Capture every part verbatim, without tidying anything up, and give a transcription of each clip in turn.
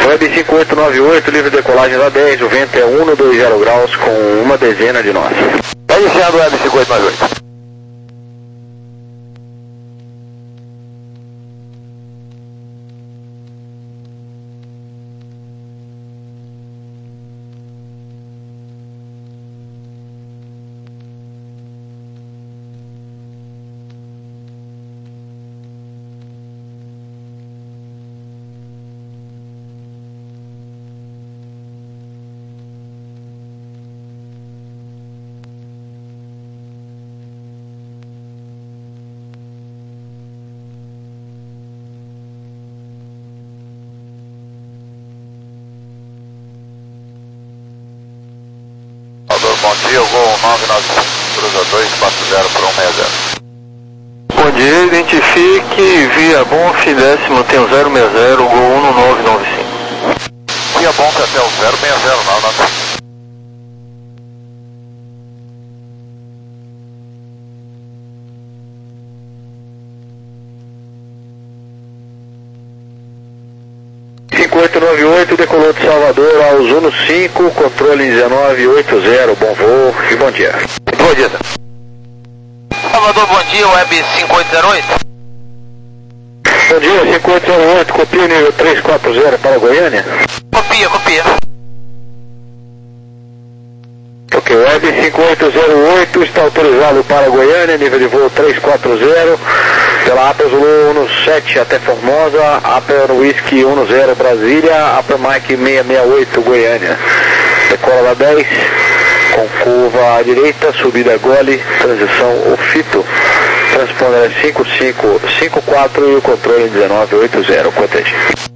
Web cinco oito nove oito, livre decolagem da dez, o vento é um dois zero graus com uma dezena de nós. Está iniciando o Web cinco oito nove oito. Bom dia, o Gol nove nove cinco, cruza dois quatro zero por um seis zero. Bom dia, identifique via Bonf, décimo, tem o zero seis zero, Gol um nove nove cinco. Via Bonf até o zero seis zero, não, não. cinco oito nove oito, decolou de Salvador ao Zuno cinco, controle dezenove oitenta, bom voo e bom dia. Bom dia. Salvador, bom dia, Web cinco oito zero oito. Bom dia, cinco oito zero oito, copia nível três quatro zero para Goiânia. Copia, copia. Ok, Web cinco oito zero oito está autorizado para Goiânia, nível de voo três quatro zero, pela Apple Zulu sete até Formosa, Apple Whisky dez Brasília, Apple Mike seiscentos e sessenta e oito Goiânia. Decola da dez, com curva à direita, subida gole, transição Ofito, transponder é cinco cinco cinco quatro e o controle dezenove oitenta, Cottage.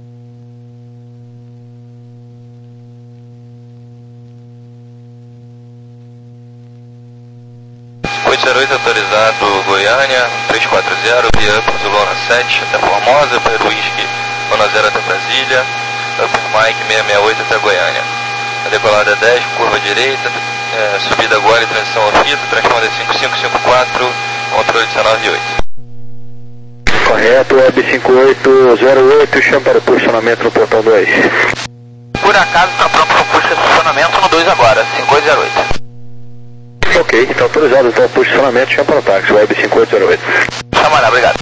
oito zero oito autorizado Goiânia, três quatro zero, via Upper Zulona sete até Formosa, Upper Whisky dez até Brasília, Upper Mike seiscentos e sessenta e oito até Goiânia. A decolada dez, curva direita, é, subida agora e transição ao fito, transponder cinco cinco cinco quatro, controle dezenove oito. Correto, Web cinco oito zero oito, chama para o posicionamento no portão dois. Por acaso está pronto para o posicionamento no dois agora, cinco oito zero oito. Ok, está autorizado então o posicionamento, chama para o táxi, Web cinco oito zero oito. Chamará, obrigado.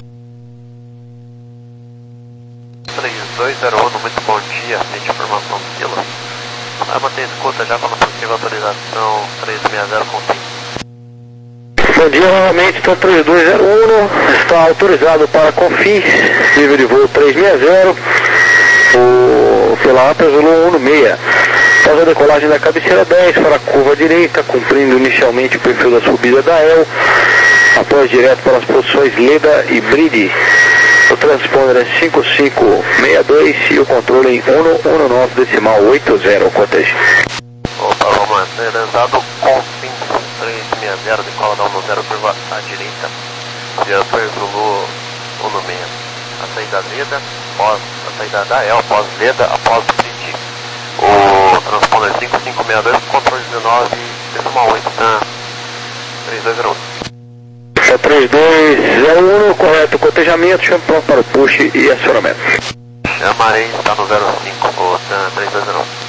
três dois zero um, muito bom dia, tem informação do Sila. Vai manter escuta já quando possível autorização três seis zero com fim. Bom dia novamente, então três dois zero um, está autorizado para Confins, nível de voo três seis zero, o, pela Apple Zulu dezesseis. Após a decolagem da cabeceira dez para a curva direita, cumprindo inicialmente o perfil da subida da E L, após direto para as posições Leda e Bride. O transponder é cinco cinco seis dois e o controle em um um nove decimal oitenta, Cottage. Opa, vamos lá, acelerado com três seis zero, decola da um zero, curva à direita, via Zulu dezesseis. A saída Leda, após a saída da E L, após Leda, após Bride. O transponder cinco cinco seis dois, controle dezenove decimal oitenta, três dois zero um. É três dois zero um, correto, cotejamento, chama pronto para o push e acionamento. Chamarei, está no zero cinco, o três dois zero um.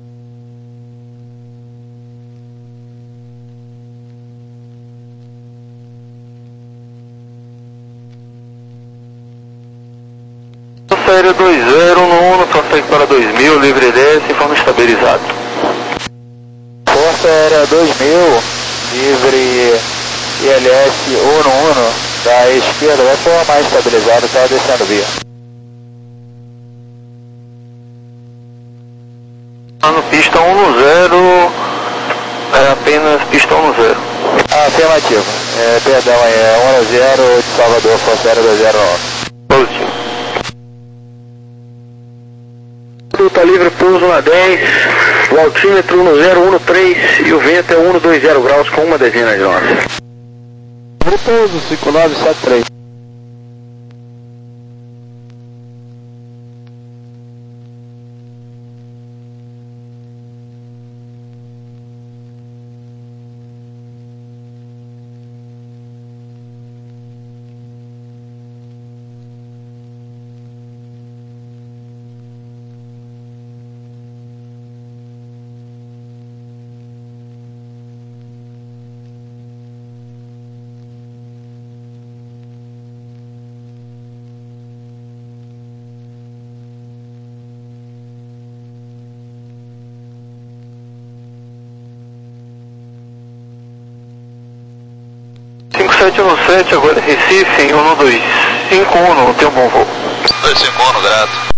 Série dois zero no Uno, Força Aérea para dois mil, livre desce, informe estabilizado. Força Aérea dois mil, livre I L S um no Uno, da esquerda, vai for mais estabilizado, está descendo via. No pista um no zero, é apenas pista um no zero. Ah, afirmativo, é, perdão, é um no zero de Salvador, Força Aérea dois zero nove. Positivo. Está livre, pouso na dez, o altímetro no zero um três e o vento é um dois zero graus com uma dezena de nós. Pouso cinco nove sete três. sete um sete, agora Recife, um dois cinco um, tem um bom voo. dois cinco um, grato.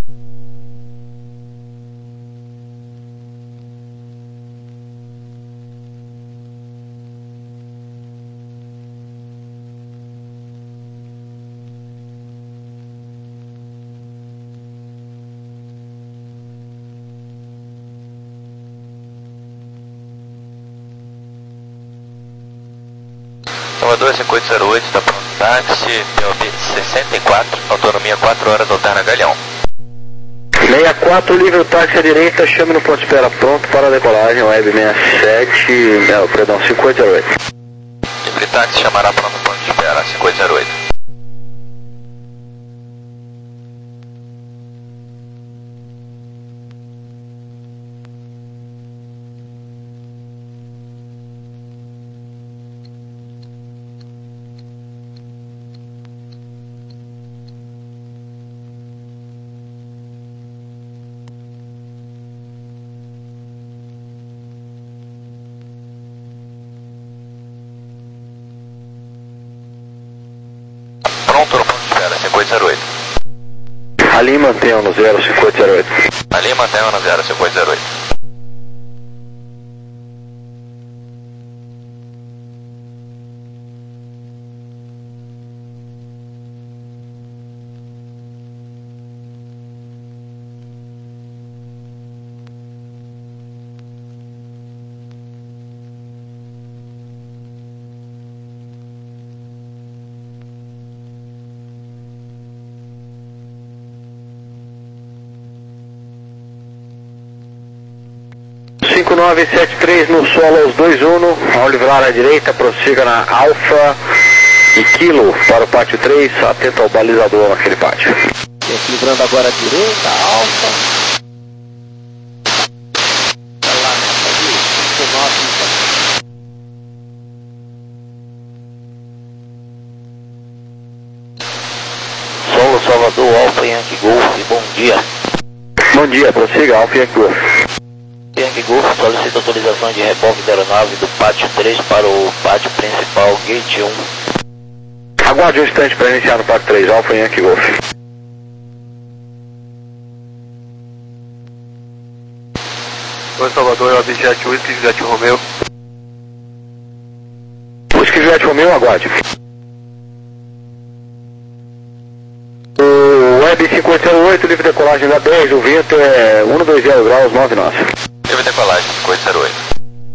Salvador cinco oito zero oito, está pronto táxi, P O B sessenta e quatro, autonomia quatro horas, Altarna Galeão. sessenta e quatro, livre o táxi à direita, chame no ponto de espera pronto para a decolagem, Web sessenta e sete, não, perdão, cinco oito zero oito. Livre táxi chamará pronto ponto de espera, cinco oito zero oito. Pronto no ponto de espera, cinco oito zero oito. Ali mantenham no zero cinco oito zero oito. Ali mantenham no zero cinco oito zero oito. cinco nove sete três no solo aos dois um, ao livrar à direita, prossiga na Alfa e Kilo para o pátio três, atento ao balizador naquele pátio. Livrando agora à direita, Alfa. Solo Salvador, Alfa Yankee Golf, bom dia. Bom dia, prossiga, Alfa Yankee Golf. Yankee Golf solicita autorização de reboque da aeronave do pátio três para o pátio principal, gate um. Aguarde um instante para iniciar no pátio três, Alfa Yankee Golf. Oi, Salvador, é o Abjet Whisky Juliette Romeo. Whisky Juliette Romeo, aguarde. O Web cinco oito zero oito, livre decolagem da dez, o vento é um dois zero graus, nove nós. Livre decolagem, cinco oito zero oito.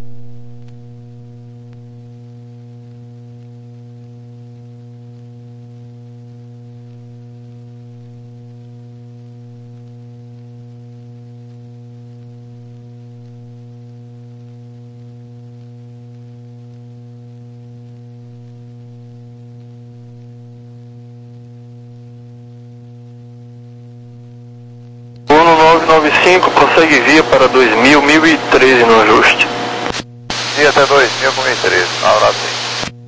Uno nove nove cinco, prossegue via para dois mil, mil e treze no ajuste. Via até dois mil e treze, na hora sim.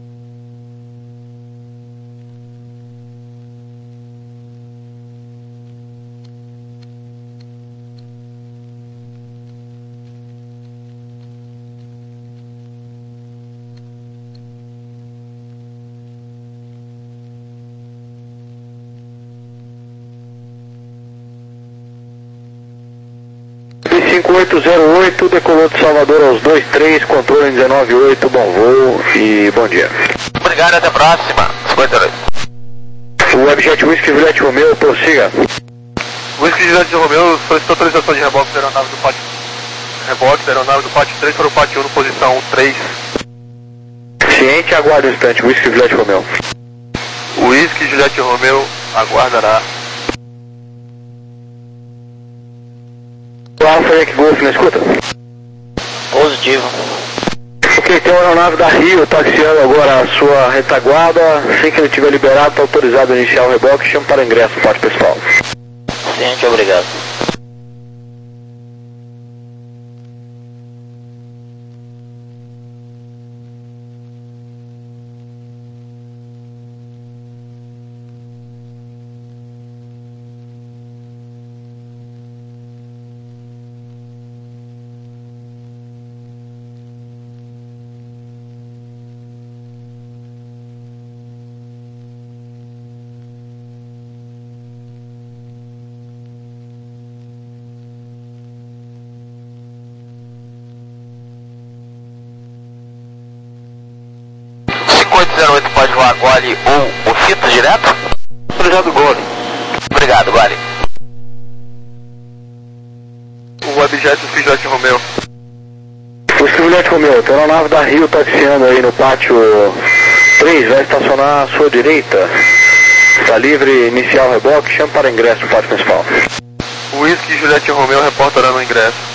cinco oito zero oito, decolou de Salvador aos dois três, controle em dezenove oito, bom voo e bom dia. Obrigado, até a próxima. cinco oito zero oito. O Abjet Whisky Juliette Romeo, prossiga. Whisky Juliette Romeo solicitou autorização de reboque da aeronave do pátio. Reboque da aeronave do pátio três para o pátio um, posição três. Ciente, aguarde um instante, Whisky Juliette Romeo. Whisky Juliette Romeo aguardará. O Alfa Yankee Golf, não escuta? Positivo. Ok, tem uma aeronave da Rio taxiando agora a sua retaguarda. Assim que ele estiver liberado, está autorizado a iniciar o reboque. Chama para ingresso no pátio pessoal. Ciente, obrigado. zero oito pode voar gole ou o fito direto? Autorizado gole. Obrigado, gole. O Webjet e o Speedjet Romeo. O Speedjet Romeo, tem uma nave da Rio taxiando aí no pátio três, vai estacionar à sua direita. Está livre, iniciar o reboque, chame para ingresso no pátio principal. Whisky Juliette Romeo reportará no ingresso.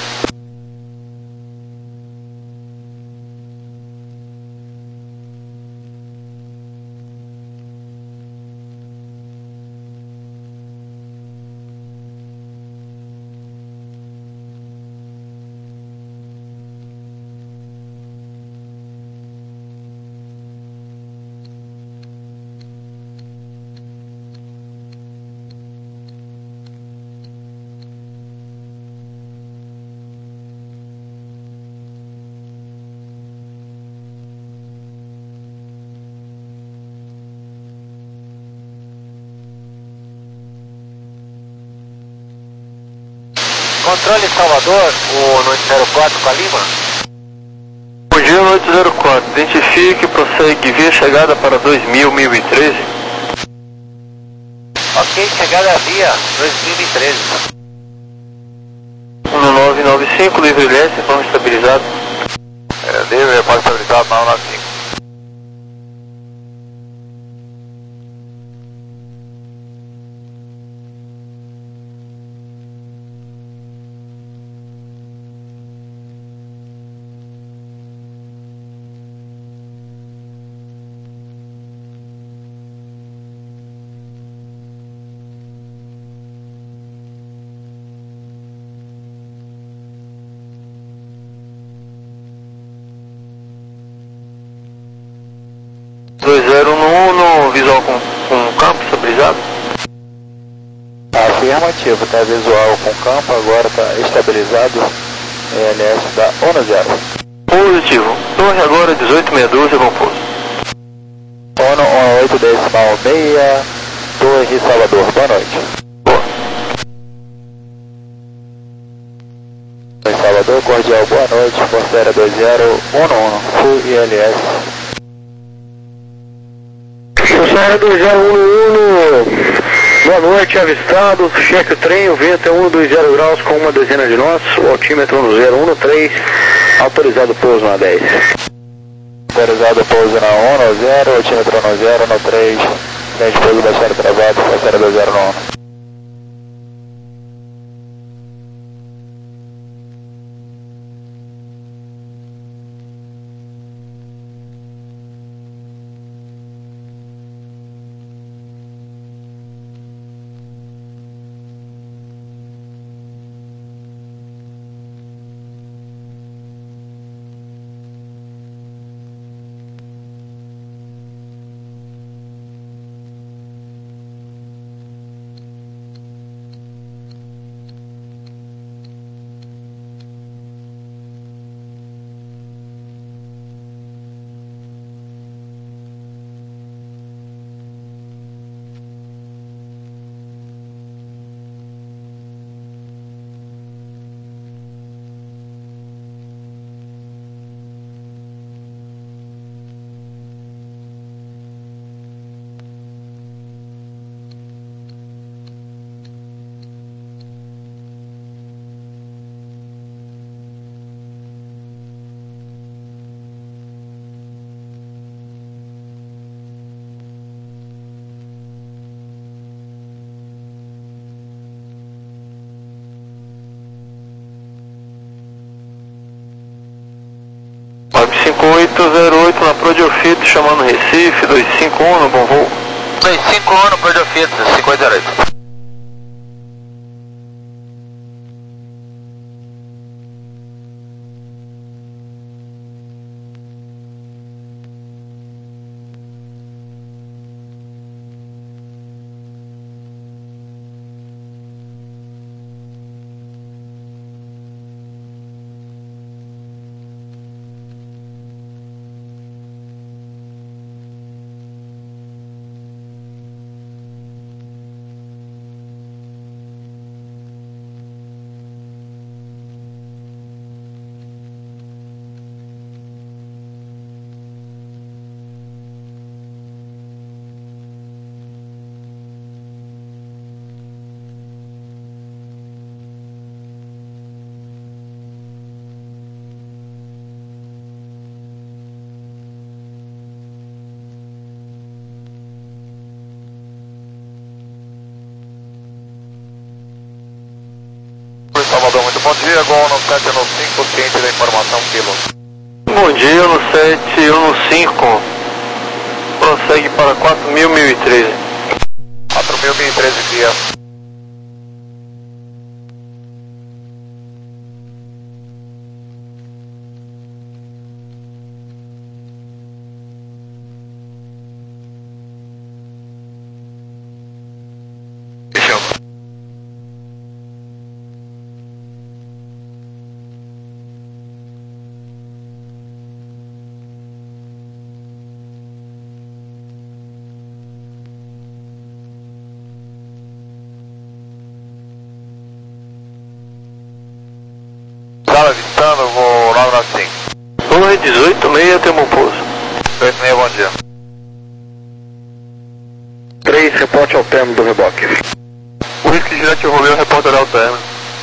Controle Salvador, o noite zero quatro com a Lima. Bom dia, noite zero quatro. Identifique e prossegue via chegada para dois mil, mil e treze. Ok, chegada via dois mil e treze. um nove nove cinco, livre L S, vamos estabilizado. É, livre, pode estabilizado, nove nove cinco. dois zero um um, visual com, com campo estabilizado. Afirmativo, está visual com campo, agora está estabilizado. L S da ONU zero. Positivo. Torre agora dezoito sessenta e dois, composto. ONU um oito decimal seis, Torre Salvador, boa noite. Boa. Torre Salvador, cordial, boa noite, Força Aérea dois zero um um, Full I L S. Força Aérea dois zero um um, boa noite, avistado, cheque o trem, o vento é um dois zero graus com uma dezena de nós, o altímetro no zero um três, autorizado pouso na dez. Autorizado pouso na um no zero, altímetro no zero no três, trem de pouso baixado travado, Força Aérea dois zero um um. cinco oito zero oito na Prodiofito, chamando Recife, dois cinco um no bom voo. dois cinco um no Prodiofito, cinco oito zero oito. Salvador, muito bom dia, Gol no sete um cinco, ciente da informação, quilo. Bom dia, no sete um cinco, prossegue para quatro mil, mil e treze. quatro mil, mil e treze dias. Sala avistando, vou nove nove cinco. Torre dezoito seis, tem um pouso. dezoito seis, bom dia. três, reporte ao término do reboque. O Whisky Juliette Romeo, reportará o término.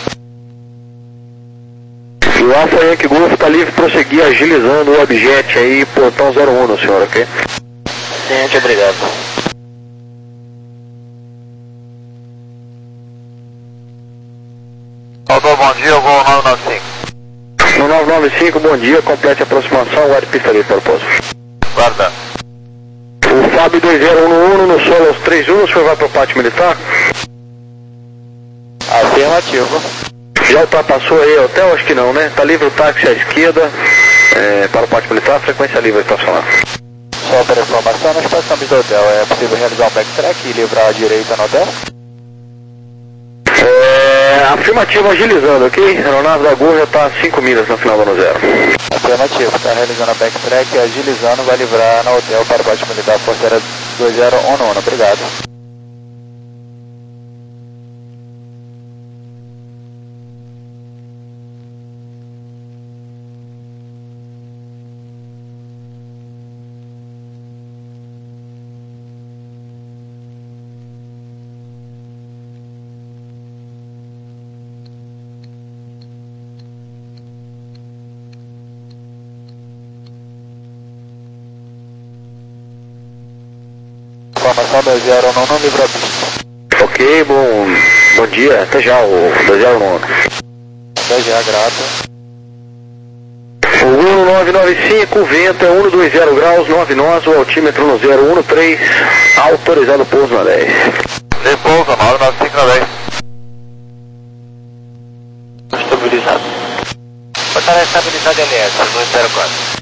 E o Alfa Yankee Golf está livre para prosseguir agilizando o objeto aí, portão zero um, senhor, ok? Ciente, obrigado. Salvador, bom dia, Gol nove nove cinco. No nove nove cinco, bom dia, complete a aproximação, guarde pista livre para o pouso. Guarda. O Fábio dois zero um no Uno, no solo aos três um, o senhor vai para o pátio militar? Afirmativo. Já ultrapassou aí o hotel? Acho que não, né? Está livre o táxi à esquerda, é, para o pátio militar, frequência livre, está falando. Só para informação, nós passamos do hotel, é possível realizar um backtrack e livrar a direita no hotel? É, afirmativo agilizando, ok? A aeronave da Gol já está a cinco milhas no final do ano zero. Afirmativo, está realizando a backtrack e agilizando, vai livrar no hotel para o pátio militar, Força dois zero um no Uno, obrigado. Informação dois zero um no Uno, livra a pista. Ok, bom, bom dia, até já, o dois zero um. Até já, grato. O Uno nove nove cinco, o vento é um dois zero graus, nove nós, o altímetro no zero um três, autorizado pouso na dez. Repouso, nove nove cinco na dez. Estabilizado. Botar a estabilidade L S, dois zero quatro.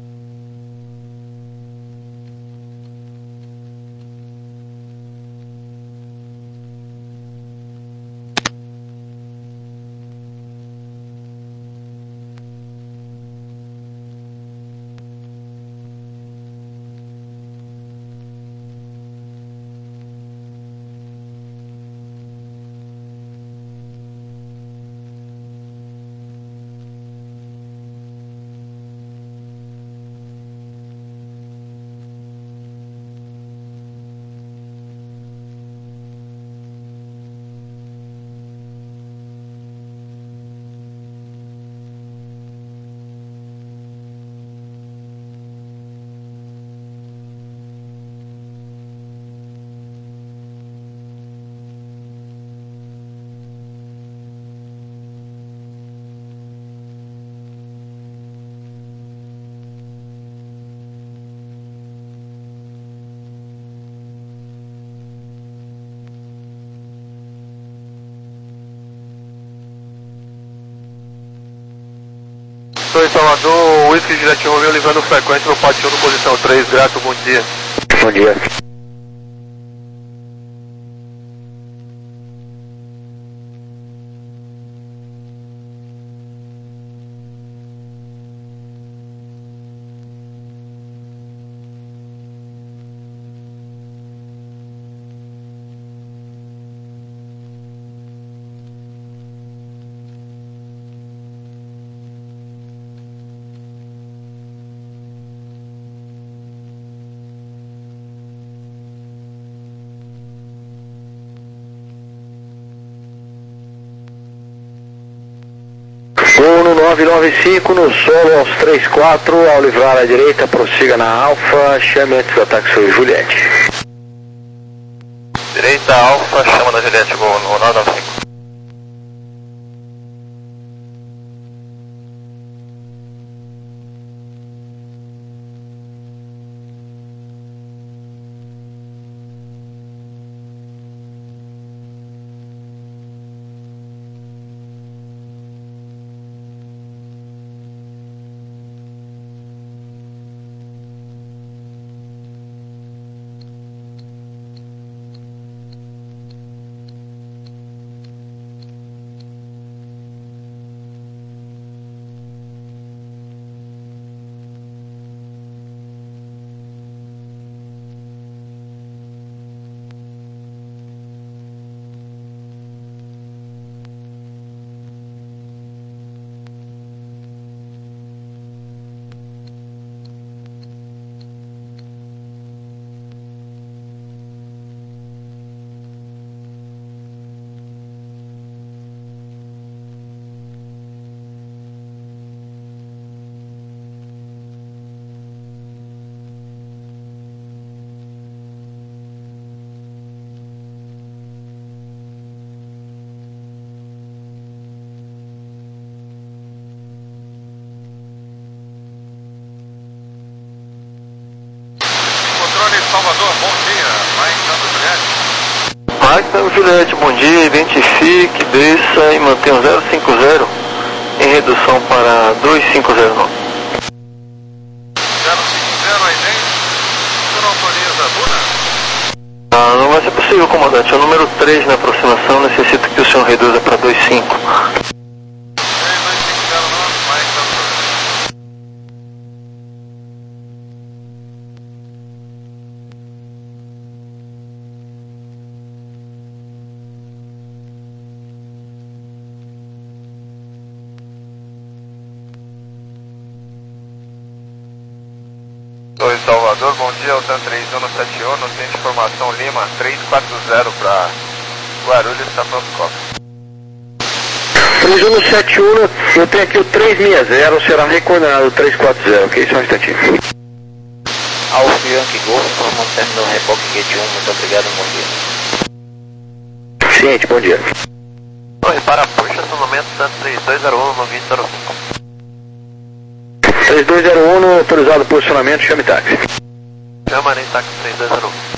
Estou em Salvador, Whisky Juliette Romeo, livrando frequência no pátio no posição três, grato, bom dia. Bom dia. Uno nove nove cinco no solo aos três quatro, ao livrar à direita, prossiga na Alfa, chame antes do ataque sobre Juliette. Direita Alfa, chama da Juliette, Gol no nove nove cinco. Salvador, bom dia. Mike Tango Juliette. Mike Tango Juliette, bom dia. Identifique, desça e mantenha zero cinco zero em redução para dois cinco zero nove. zero cinco zero aí dentro. O senhor autoriza a Buna? Ah, não vai ser possível, comandante. É o número três na aproximação. Necessito que o senhor reduza para dois cinco. dois cinco zero nove, Mike Tango Juliette. Oi, Salvador, bom dia, o TAN três um sete um, não tem informação Lima, três quatro zero para Guarulhos, está pronto, cópia. três um sete um, eu tenho aqui o três seis zero, será recoordenado três quatro zero, ok? Só um instantinho. Alfa Yankee Golf, informando terminal reboque Gate um, muito obrigado, bom dia. Ciente, bom dia. Oi, para puxa, estacionamento Santos três dois zero um, nove zero cinco. três dois zero um, autorizado posicionamento, chame táxi. Chama nem táxi três dois zero um.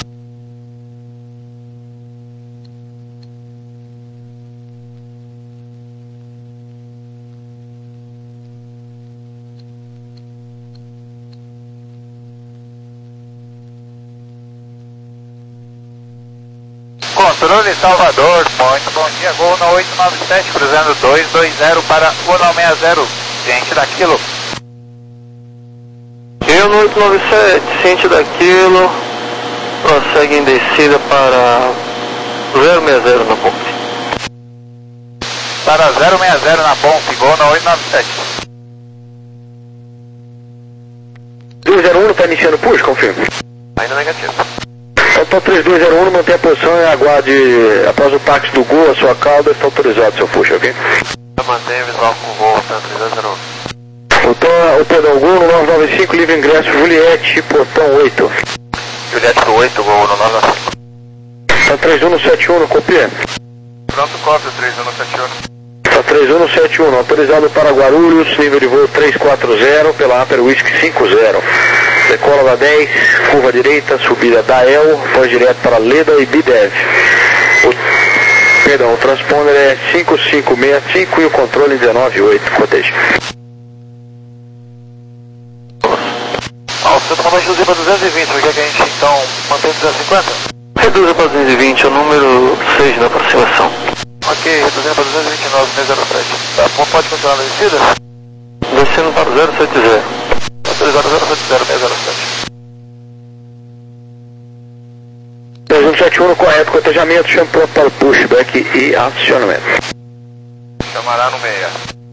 Controle Salvador, muito bom dia, Gol na oito nove sete, cruzando dois dois zero para um nove seis zero, ciente daquilo. Eu no oito nove sete, ciente daquilo, prossegue em descida para zero seis zero na ponte. Para zero seis zero na ponte, Gol na oito nove sete. dois zero um, está iniciando o push, confirma. Ainda negativo. Então três dois zero um, mantém a posição e aguarde após o táxi do Gol, a sua cauda, está autorizado seu push, ok? Eu mantenho visual com o Gol, Santos três dois zero um. Então, o perdão, Gol no nove nove cinco, livre ingresso, Juliette, portão oito. Juliette pro oito, Gol no nove nove cinco. Está três um sete um, copia? Pronto, cópia, três um sete um. Está três um sete um, autorizado para Guarulhos, nível de voo três quatro zero, pela Upper Whisky cinco zero. Decola da dez, curva direita, subida da E L, voz direto para Leda e Bidev. O, perdão, o transponder é cinco cinco seis cinco e o controle dezenove oito, coteja. Ah, o centro vai reduzir para duzentos e vinte, por que a gente então mantém duzentos e cinquenta? Reduza para duzentos e vinte, é o número seis na aproximação. Ok, reduzindo para duzentos e vinte e nove, seis zero sete. Tá, pode continuar na descida? Descendo para zero sete zero. Autorizado zero sete zero, seis zero sete. três um sete um, correto, cotejamento, chame pronto para o pushback e acionamento. Chamará no meia.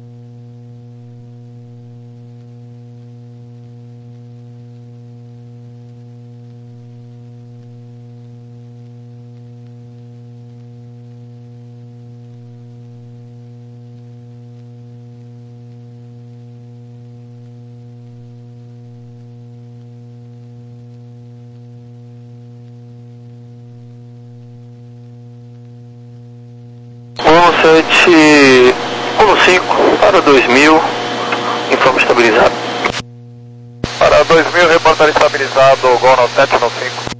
um sete um cinco para dois mil, informe estabilizado. Para dois mil, reportar estabilizado, Gol no sete no cinco.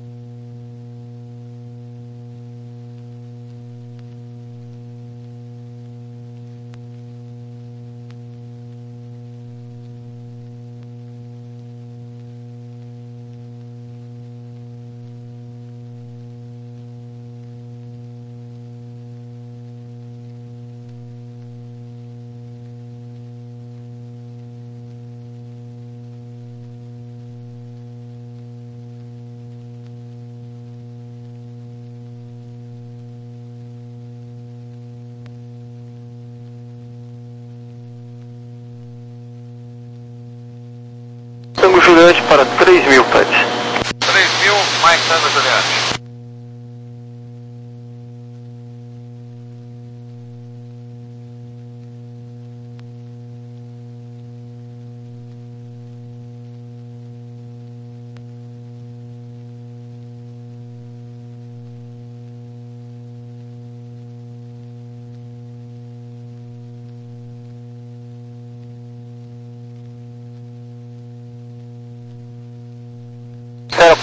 Tango Juliette para três mil pets. três mil, Mike Tango Juliette.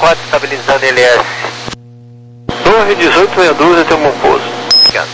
quatro estabilizando L S. Torre dezoito sessenta e dois até o bom pouso. Obrigado.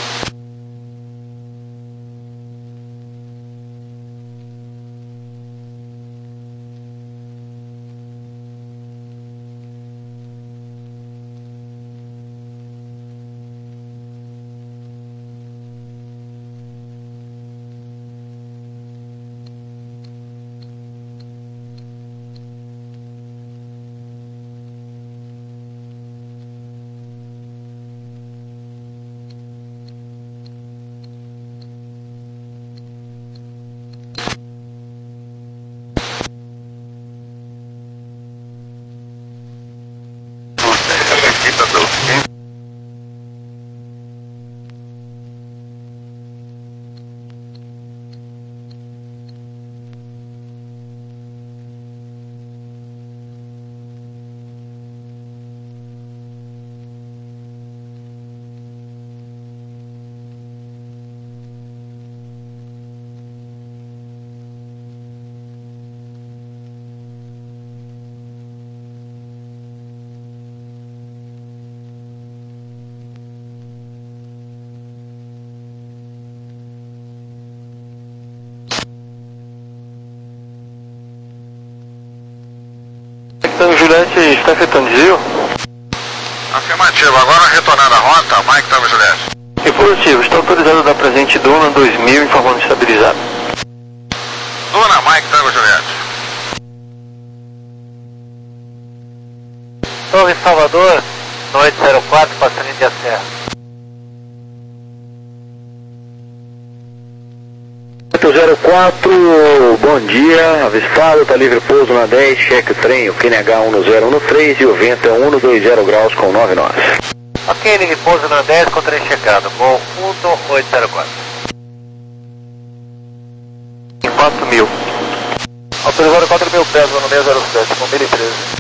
Então, Juliette, está afetando desvio? Afirmativo, agora retornando a rota, Mike Tower Juliette. E positivo, está autorizado a dar presente Duna dois mil, informando estabilizado. Duna, Mike Tower Juliette. Torre Salvador, noite zero quatro, passando de Serra. zero quatro, bom dia, avistado, está livre pouso na dez, cheque o trem, o Q N H um zero um três e o vento é um dois zero graus com nove nós. Ok, livre pouso na dez com trem checado, voo um oito zero quatro. quatro mil. Autorizado quatro mil pés, no seis zero sete, com mil e treze.